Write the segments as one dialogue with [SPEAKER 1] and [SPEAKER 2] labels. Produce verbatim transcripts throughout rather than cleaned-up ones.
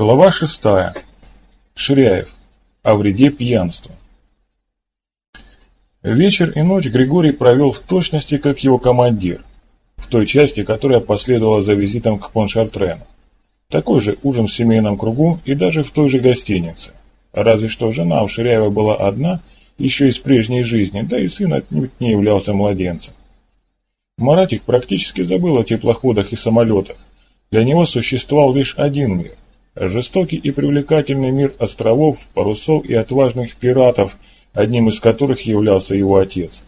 [SPEAKER 1] Глава шестая. Ширяев. О вреде пьянства. Вечер и ночь Григорий провел в точности, как его командир, в той части, которая последовала за визитом к Поншартрену. Такой же ужин в семейном кругу и даже в той же гостинице. Разве что жена у Ширяева была одна, еще из прежней жизни, да и сын отнюдь не являлся младенцем. Маратик практически забыл о теплоходах и самолетах. Для него существовал лишь один мир. Жестокий и привлекательный мир островов, парусов и отважных пиратов, одним из которых являлся его отец.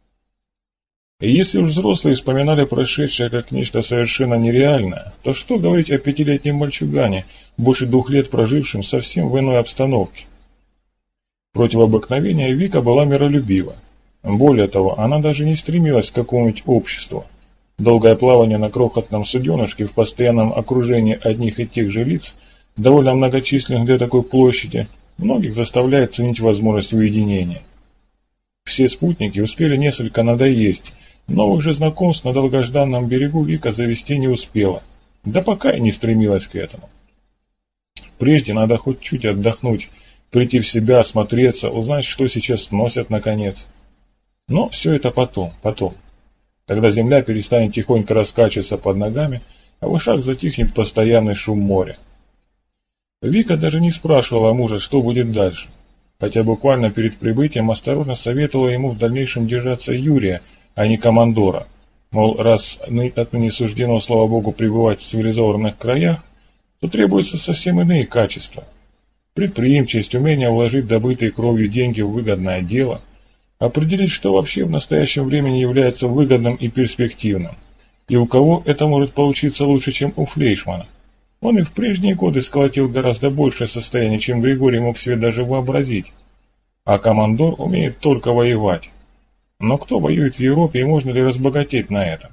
[SPEAKER 1] И если уж взрослые вспоминали прошедшее как нечто совершенно нереальное, то что говорить о пятилетнем мальчугане, больше двух лет прожившем совсем в иной обстановке? Против обыкновения Вика была миролюбива. Более того, она даже не стремилась к какому-нибудь обществу. Долгое плавание на крохотном суденышке в постоянном окружении одних и тех же лиц, довольно многочисленных для такой площади, многих заставляет ценить возможность уединения. Все спутники успели несколько надоесть, новых же знакомств на долгожданном берегу Вика завести не успела, да пока и не стремилась к этому. Прежде надо хоть чуть отдохнуть, прийти в себя, осмотреться, узнать, что сейчас носят наконец. Но все это потом, потом. Когда земля перестанет тихонько раскачиваться под ногами, а в ушах затихнет постоянный шум моря. Вика даже не спрашивала мужа, что будет дальше, хотя буквально перед прибытием осторожно советовала ему в дальнейшем держаться Юрия, а не командора. Мол, раз отныне суждено, слава богу, пребывать в цивилизованных краях, то требуются совсем иные качества. Предприимчивость, умение вложить добытые кровью деньги в выгодное дело, определить, что вообще в настоящем времени является выгодным и перспективным, и у кого это может получиться лучше, чем у Флейшмана. Он и в прежние годы сколотил гораздо большее состояние, чем Григорий мог себе даже вообразить. А командор умеет только воевать. Но кто воюет в Европе и можно ли разбогатеть на этом?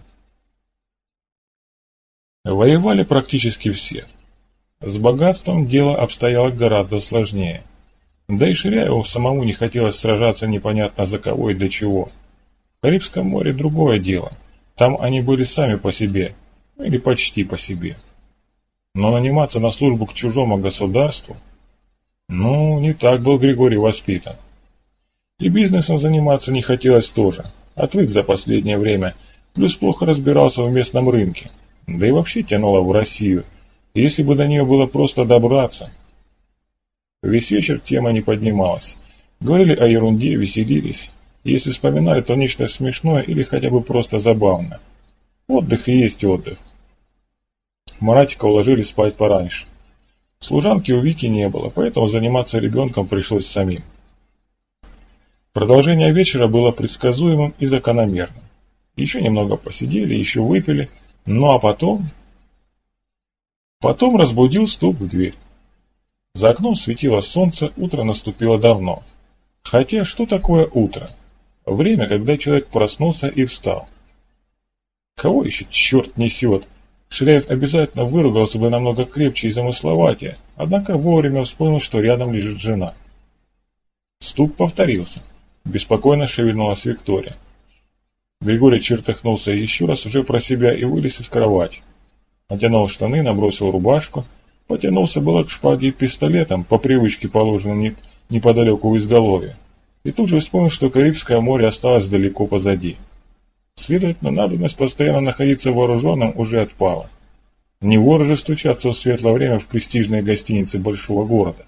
[SPEAKER 1] Воевали практически все. С богатством дело обстояло гораздо сложнее. Да и Ширяеву самому не хотелось сражаться непонятно за кого и для чего. В Карибском море другое дело. Там они были сами по себе, или почти по себе. Но наниматься на службу к чужому государству? Ну, не так был Григорий воспитан. И бизнесом заниматься не хотелось тоже. Отвык за последнее время, плюс плохо разбирался в местном рынке. Да и вообще тянуло в Россию, если бы до нее было просто добраться. Весь вечер тема не поднималась. Говорили о ерунде, веселились. И если вспоминали, то нечто смешное или хотя бы просто забавное. Отдых и есть отдых. Маратика уложили спать пораньше. Служанки у Вики не было, поэтому заниматься ребенком пришлось самим. Продолжение вечера было предсказуемым и закономерным. Еще немного посидели, еще выпили, ну а потом... Потом разбудил стук в дверь. За окном светило солнце, утро наступило давно. Хотя, что такое утро? Время, когда человек проснулся и встал. Кого еще черт несет? Ширяев обязательно выругался бы намного крепче и замысловатее, однако вовремя вспомнил, что рядом лежит жена. Стук повторился. Беспокойно шевельнулась Виктория. Григорий чертыхнулся еще раз уже про себя и вылез из кровати. Натянул штаны, набросил рубашку, потянулся было к шпаге и пистолетам, по привычке положенным неподалеку у изголовья, и тут же вспомнил, что Карибское море осталось далеко позади. Следовательно, надобность постоянно находиться вооруженным уже отпала. Не воры же стучаться в светлое время в престижной гостинице большого города.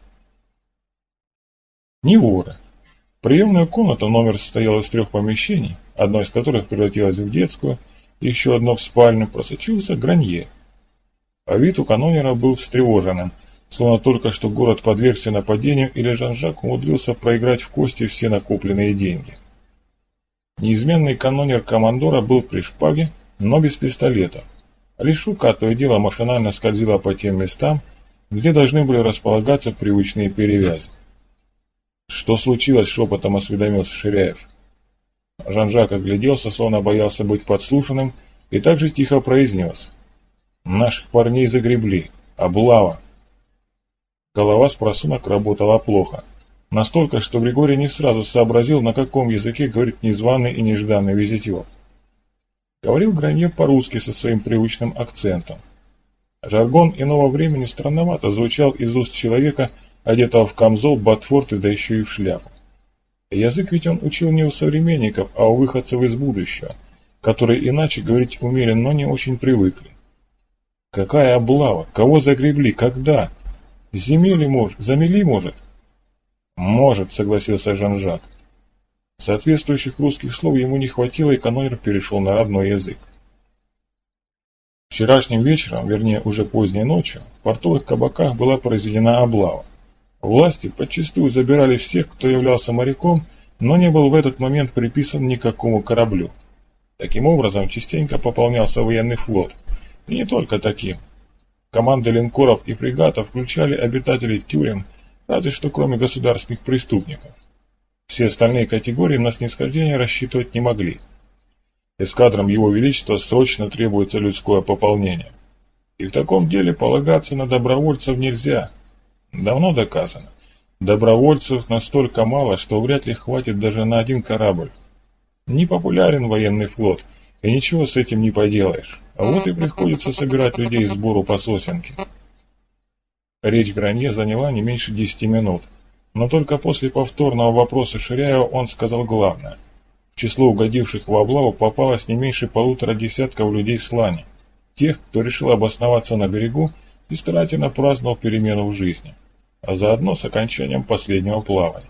[SPEAKER 1] Не воры. Приемная комната номер состояла из трех помещений, одно из которых превратилось в детскую, еще одно в спальню, просочился Гранье. А вид у канонера был встревоженным, словно только что город подвергся нападению или Жан-Жак умудрился проиграть в кости все накопленные деньги. Неизменный канонер командора был при шпаге, но без пистолета. Лишь рука то и дело машинально скользила по тем местам, где должны были располагаться привычные перевязи. «Что случилось?» — шепотом осведомился Ширяев. Жан-Жак огляделся, словно боялся быть подслушанным, и также тихо произнес: «Наших парней загребли. Облава». Голова с просунок работала плохо. Настолько, что Григорий не сразу сообразил, на каком языке говорит незваный и нежданный визитер. Говорил Гранье по-русски со своим привычным акцентом. Жаргон иного времени странновато звучал из уст человека, одетого в камзол, ботфорты, да еще и в шляпу. Язык ведь он учил не у современников, а у выходцев из будущего, которые иначе говорить умели, но не очень привыкли. Какая облава? Кого загребли? Когда? Земели может? Замели может? Может, согласился Жан-Жак. Соответствующих русских слов ему не хватило, и канонер перешел на родной язык. Вчерашним вечером, вернее уже поздней ночью, в портовых кабаках была произведена облава. Власти подчистую забирали всех, кто являлся моряком, но не был в этот момент приписан никакому кораблю. Таким образом, частенько пополнялся военный флот. И не только таким. Команды линкоров и фрегатов включали обитателей тюрем, разве что кроме государственных преступников. Все остальные категории на снисхождение рассчитывать не могли. Эскадрам Его Величества срочно требуется людское пополнение. И в таком деле полагаться на добровольцев нельзя. Давно доказано. Добровольцев настолько мало, что вряд ли хватит даже на один корабль. Не популярен военный флот, и ничего с этим не поделаешь. А вот и приходится собирать людей сбору по сосенке. Речь Гранье заняла не меньше десяти минут, но только после повторного вопроса Ширяева он сказал главное. В число угодивших в облаву попалось не меньше полутора десятков людей с лани, тех, кто решил обосноваться на берегу и старательно праздновал перемену в жизни, а заодно с окончанием последнего плавания.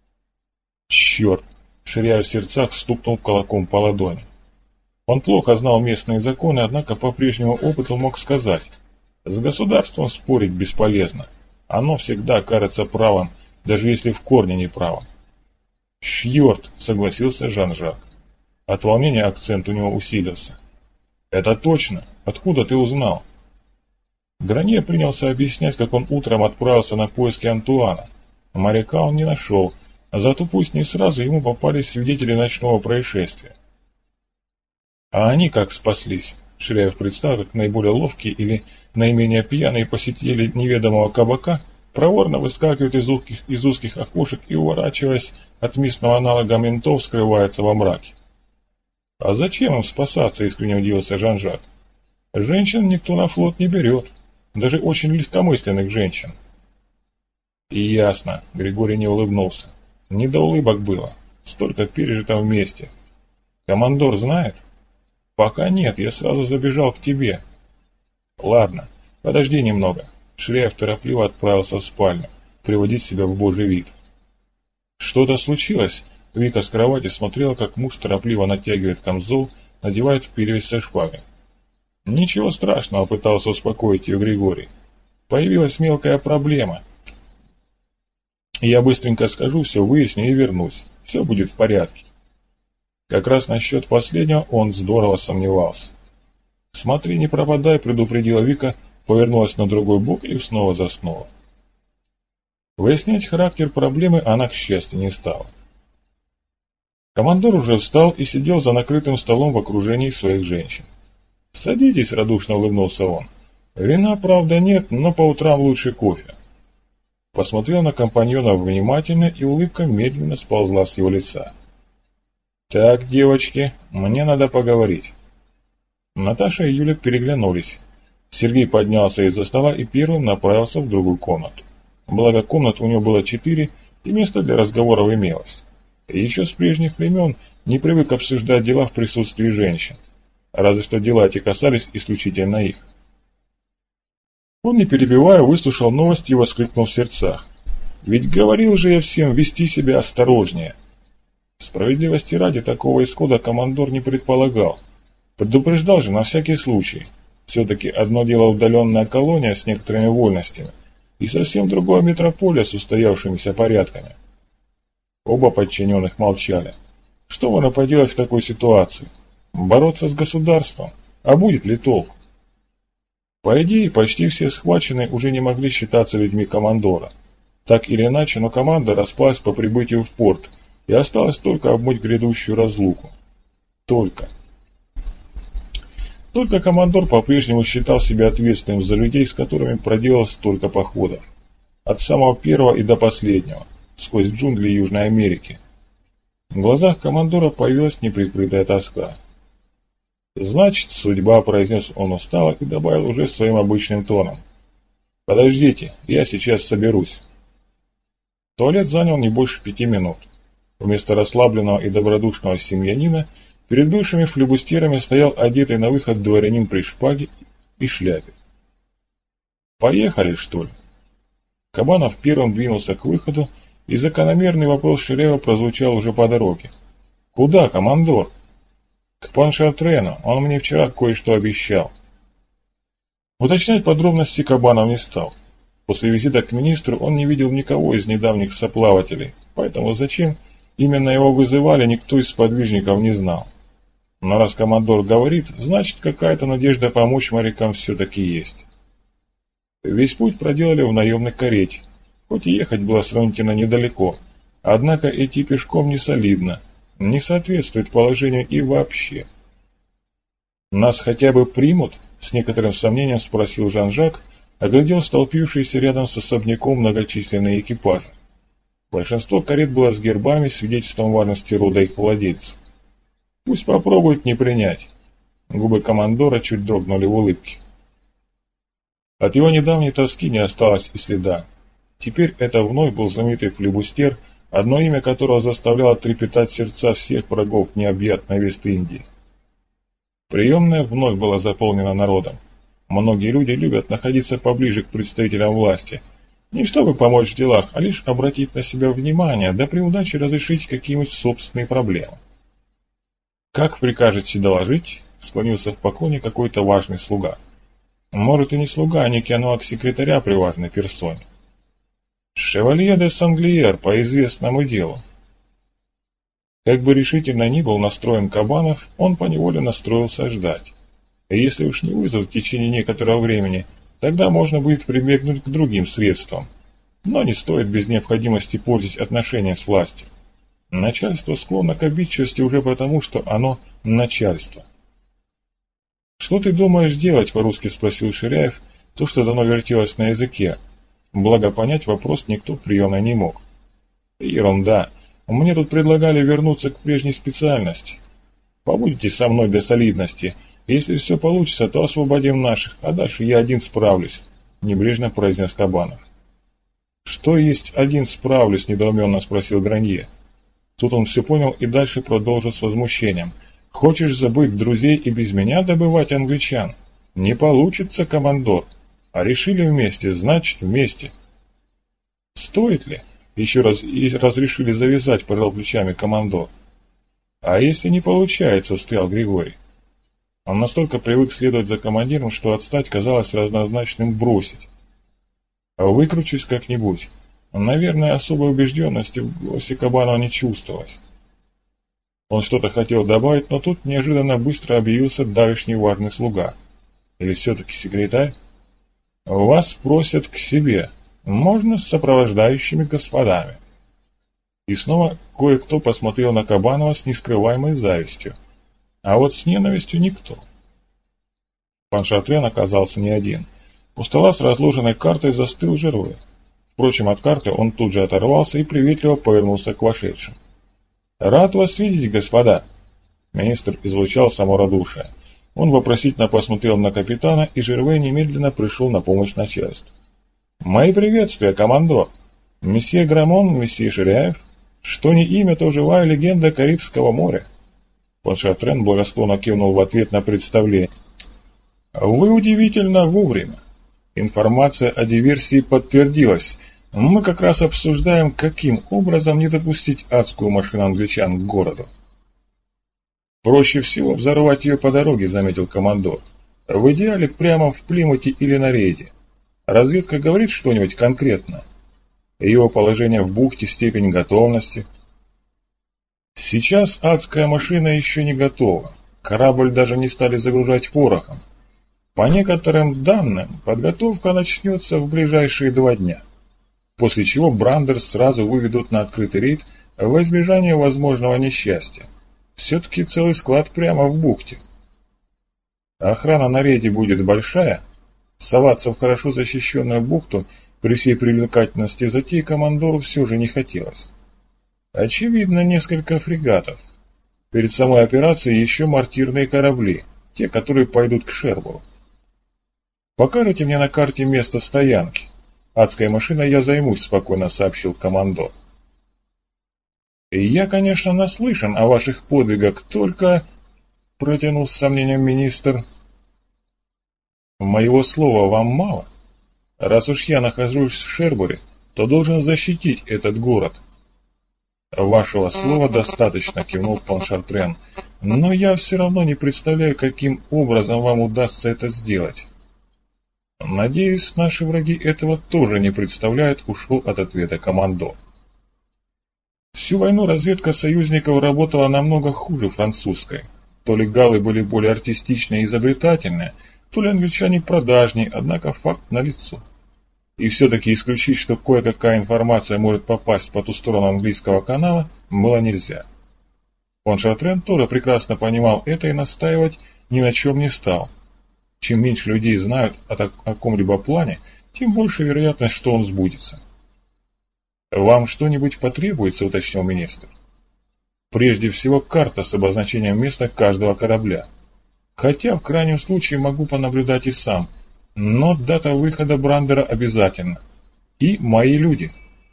[SPEAKER 1] Черт! Ширяев в сердцах стукнул кулаком по ладони. Он плохо знал местные законы, однако по прежнему опыту мог сказать: с государством спорить бесполезно. Оно всегда кажется правым, даже если в корне не правым. «Шьорт», — согласился Жан-Жак. От волнения акцент у него усилился. «Это точно? Откуда ты узнал?» Гранье принялся объяснять, как он утром отправился на поиски Антуана. Моряка он не нашел, а зато пусть не сразу ему попались свидетели ночного происшествия. А они как спаслись? Ширяев представил, как наиболее ловкие или наименее пьяные посетители неведомого кабака проворно выскакивают из узких, из узких окошек и, уворачиваясь от местного аналога ментов, скрывается во мраке. «А зачем им спасаться?» — искренне удивился Жан-Жак. «Женщин никто на флот не берет, даже очень легкомысленных женщин». «И ясно», — Григорий не улыбнулся. «Не до улыбок было, столько пережито вместе. Командор знает?» «Пока нет, я сразу забежал к тебе». «Ладно, подожди немного». Ширяев торопливо отправился в спальню, приводить себя в божий вид. «Что-то случилось?» Вика с кровати смотрела, как муж торопливо натягивает камзол, надевает перевязь со шпагой. «Ничего страшного», — пытался успокоить ее Григорий. «Появилась мелкая проблема. Я быстренько скажу, все выясню и вернусь. Все будет в порядке». Как раз насчет последнего он здорово сомневался. «Смотри, не пропадай», — предупредила Вика, повернулась на другой бок и снова заснула. Выяснять характер проблемы она, к счастью, не стала. Командор уже встал и сидел за накрытым столом в окружении своих женщин. «Садитесь», — радушно улыбнулся он. «Вина, правда, нет, но по утрам лучше кофе». Посмотрел на компаньонов внимательно, и улыбка медленно сползла с его лица. «Так, девочки, мне надо поговорить». Наташа и Юля переглянулись. Сергей поднялся из-за стола и первым направился в другую комнату. Благо комнат у него было четыре, и место для разговоров имелось. И еще с прежних времен не привык обсуждать дела в присутствии женщин. Разве что дела эти касались исключительно их. Он, не перебивая, выслушал новости и воскликнул в сердцах. «Ведь говорил же я всем вести себя осторожнее». Справедливости ради, такого исхода командор не предполагал. Предупреждал же на всякий случай. Все-таки одно дело удаленная колония с некоторыми вольностями, и совсем другое метрополия с устоявшимися порядками. Оба подчиненных молчали. Что можно поделать в такой ситуации? Бороться с государством? А будет ли толк? По идее, почти все схваченные уже не могли считаться людьми командора. Так или иначе, но команда распалась по прибытию в порт, и осталось только обмыть грядущую разлуку. Только. Только командор по-прежнему считал себя ответственным за людей, с которыми проделал столько походов. От самого первого и до последнего, сквозь джунгли Южной Америки. В глазах командора появилась неприкрытая тоска. «Значит, судьба», — произнес он устало и добавил уже своим обычным тоном. «Подождите, я сейчас соберусь». Туалет занял не больше пяти минут. Вместо расслабленного и добродушного семьянина перед бывшими флебустерами стоял одетый на выход дворянин при шпаге и шляпе. «Поехали, что ли?» Кабанов первым двинулся к выходу, и закономерный вопрос Ширяева прозвучал уже по дороге. «Куда, командор?» «К Поншартрену, он мне вчера кое-что обещал». Уточнять подробности Кабанов не стал. После визита к министру он не видел никого из недавних соплавателей, поэтому зачем именно его вызывали, никто из сподвижников не знал. Но раз командор говорит, значит, какая-то надежда помочь морякам все-таки есть. Весь путь проделали в наемной карете, хоть и ехать было сравнительно недалеко, однако идти пешком не солидно, не соответствует положению и вообще. «Нас хотя бы примут?» — с некоторым сомнением спросил Жан-Жак, оглядел столпившиеся рядом с особняком многочисленные экипажи. Большинство карет было с гербами, свидетельством важности рода их владельцев. Пусть попробуют не принять. Губы командора чуть дрогнули в улыбке. От его недавней тоски не осталось и следа. Теперь это вновь был знаменитый флибустер, одно имя которого заставляло трепетать сердца всех врагов необъятной Вест-Индии. Приемная вновь была заполнена народом. Многие люди любят находиться поближе к представителям власти, не чтобы помочь в делах, а лишь обратить на себя внимание, да при удаче разрешить какие-нибудь собственные проблемы. «Как прикажете доложить?» — склонился в поклоне какой-то важный слуга. Может, и не слуга, а некий аналог секретаря при важной персоне. «Шевалье де Санглиер по известному делу». Как бы решительно ни был настроен Кабанов, он поневоле настроился ждать. И если уж не вызовут в течение некоторого времени, тогда можно будет прибегнуть к другим средствам. Но не стоит без необходимости портить отношения с властью. Начальство склонно к обидчивости уже потому, что оно начальство. «Что ты думаешь делать?» — по-русски спросил Ширяев, то, что давно вертелось на языке. Благо понять вопрос никто приемно не мог. «Ерунда. Мне тут предлагали вернуться к прежней специальности. Побудете со мной для солидности. Если все получится, то освободим наших, а дальше я один справлюсь», — небрежно произнес Кабанов. «Что есть один справлюсь?» — недоуменно спросил Гранье. Тут он все понял и дальше продолжил с возмущением. «Хочешь забыть друзей и без меня добывать англичан? Не получится, командор. А решили вместе, значит вместе». «Стоит ли?» — еще раз и разрешили завязать, пожал плечами командор. «А если не получается?» — встрял Григорий. Он настолько привык следовать за командиром, что отстать казалось равнозначным бросить. «Выкручусь как-нибудь». Наверное, особой убежденности в голосе Кабанова не чувствовалось. Он что-то хотел добавить, но тут неожиданно быстро объявился давешний важный слуга. Или все-таки секретарь? «Вас просят к себе. Можно с сопровождающими господами». И снова кое-кто посмотрел на Кабанова с нескрываемой завистью. А вот с ненавистью никто. Поншартрен оказался не один. У стола с разложенной картой застыл Жерве. Впрочем, от карты он тут же оторвался и приветливо повернулся к вошедшим. «Рад вас видеть, господа!» Министр излучал саморадушие. Он вопросительно посмотрел на капитана, и Жерве немедленно пришел на помощь начальству. «Мои приветствия, командор! Месье Грамон, месье Ширяев. Что не имя, то живая легенда Карибского моря». Поншартрен благосклонно кивнул в ответ на представление. «Вы удивительно вовремя. Информация о диверсии подтвердилась. Мы как раз обсуждаем, каким образом не допустить адскую машину англичан к городу». «Проще всего взорвать ее по дороге», — заметил командор. «В идеале прямо в Плимуте или на рейде. Разведка говорит что-нибудь конкретно? Его положение в бухте, степень готовности?» «Сейчас адская машина еще не готова. Корабль даже не стали загружать порохом. По некоторым данным, подготовка начнется в ближайшие два дня, после чего Брандерс сразу выведут на открытый рейд во избежание возможного несчастья. Все-таки целый склад прямо в бухте. Охрана на рейде будет большая. Соваться в хорошо защищенную бухту при всей привлекательности затеи командору все же не хотелось. Очевидно, несколько фрегатов. Перед самой операцией еще мортирные корабли. те, которые пойдут к Шербуру. Покажите мне на карте место стоянки. Адской машиной я займусь, спокойно сообщил командор. И я, конечно, наслышан о ваших подвигах, только... Протянул с сомнением министр. Моего слова вам мало? Раз уж я нахожусь в Шербуре, то должен защитить этот город. Вашего слова достаточно, кивнул Поншартрен, но я все равно не представляю, каким образом вам удастся это сделать. Надеюсь, наши враги этого тоже не представляют, ушел от ответа командор. Всю войну разведка союзников работала намного хуже французской. То ли галлы были более артистичные и изобретательные, то ли англичане продажнее, однако факт налицо. И все-таки исключить, что кое-какая информация может попасть по ту сторону английского канала, было нельзя. Поншартрен тоже прекрасно понимал это и настаивать ни на чем не стал. Чем меньше людей знают о каком-либо плане, тем больше вероятность, что он сбудется. «Вам что-нибудь потребуется?» — уточнил министр. «Прежде всего карта с обозначением места каждого корабля. Хотя в крайнем случае могу понаблюдать и сам, но дата выхода Брандера обязательно. И мои люди».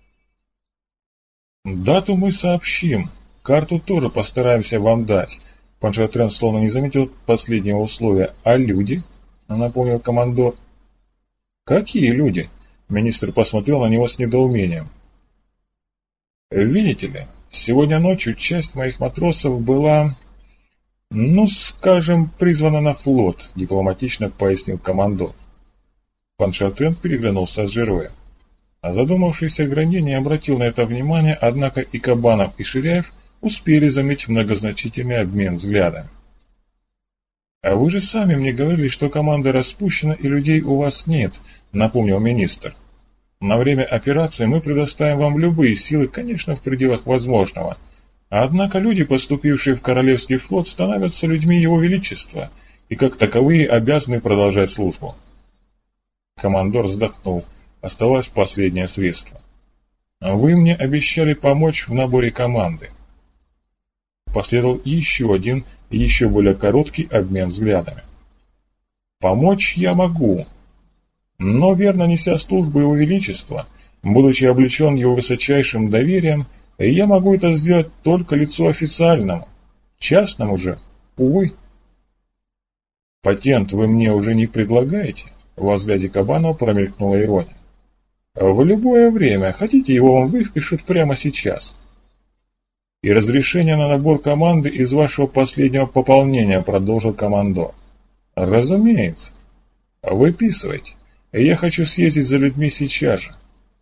[SPEAKER 1] «Дату мы сообщим, карту тоже постараемся вам дать». Поншартрен словно не заметил последнего условия. «А люди?» — напомнил командор. «Какие люди?» — министр посмотрел на него с недоумением. «Видите ли, сегодня ночью часть моих матросов была, ну, скажем, призвана на флот», — дипломатично пояснил командор. Поншартрен переглянулся с Жероем. А задумавшийся Гранье не обратил на это внимания, однако и Кабанов, и Ширяев успели заметить многозначительный обмен взглядами. «А вы же сами мне говорили, что команда распущена и людей у вас нет», — напомнил министр. «На время операции мы предоставим вам любые силы, конечно, в пределах возможного. Однако люди, поступившие в Королевский флот, становятся людьми Его Величества и как таковые обязаны продолжать службу». Командор вздохнул. Оставалось последнее средство. «Вы мне обещали помочь в наборе команды». Последовал еще один, еще более короткий обмен взглядами. «Помочь я могу, но верно неся службу Его Величества, будучи облечен его высочайшим доверием, я могу это сделать только лицу официальному, частному же, увы». «Патент вы мне уже не предлагаете?» Во взгляде Кабанова промелькнула ирония. «В любое время. Хотите, его вам выпишут прямо сейчас». «И разрешение на набор команды из вашего последнего пополнения», продолжил командор. «Разумеется. Выписывайте. Я хочу съездить за людьми сейчас же».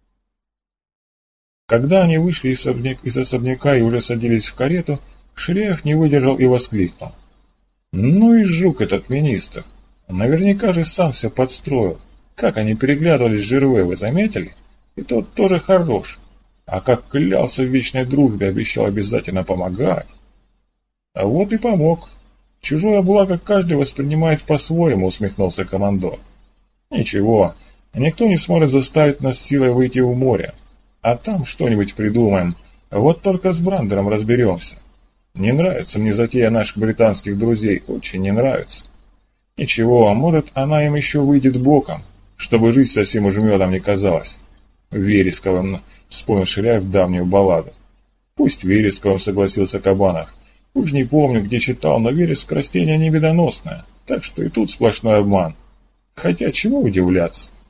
[SPEAKER 1] Когда они вышли из, особняк, из особняка и уже садились в карету, Ширяев не выдержал и воскликнул. «Ну и жук этот министр. Наверняка же сам все подстроил. Как они переглядывались с Жерве, вы заметили? И тот тоже хорош. А как клялся в вечной дружбе, обещал обязательно помогать. А вот и помог. Чужое благо каждый воспринимает по-своему», — усмехнулся командор. «Ничего, никто не сможет заставить нас силой выйти в море. А там что-нибудь придумаем. Вот только с Брандером разберемся. Не нравится мне затея наших британских друзей, очень не нравится. Ничего, а может, она им еще выйдет боком, чтобы жизнь совсем уж медом не казалась. Вересковым», — вспомнил Ширяев давнюю балладу. «Пусть Вересковым», — согласился Кабанов. «Уж не помню, где читал, но вереск растение невидоносное, так что и тут сплошной обман. Хотя чему удивляться?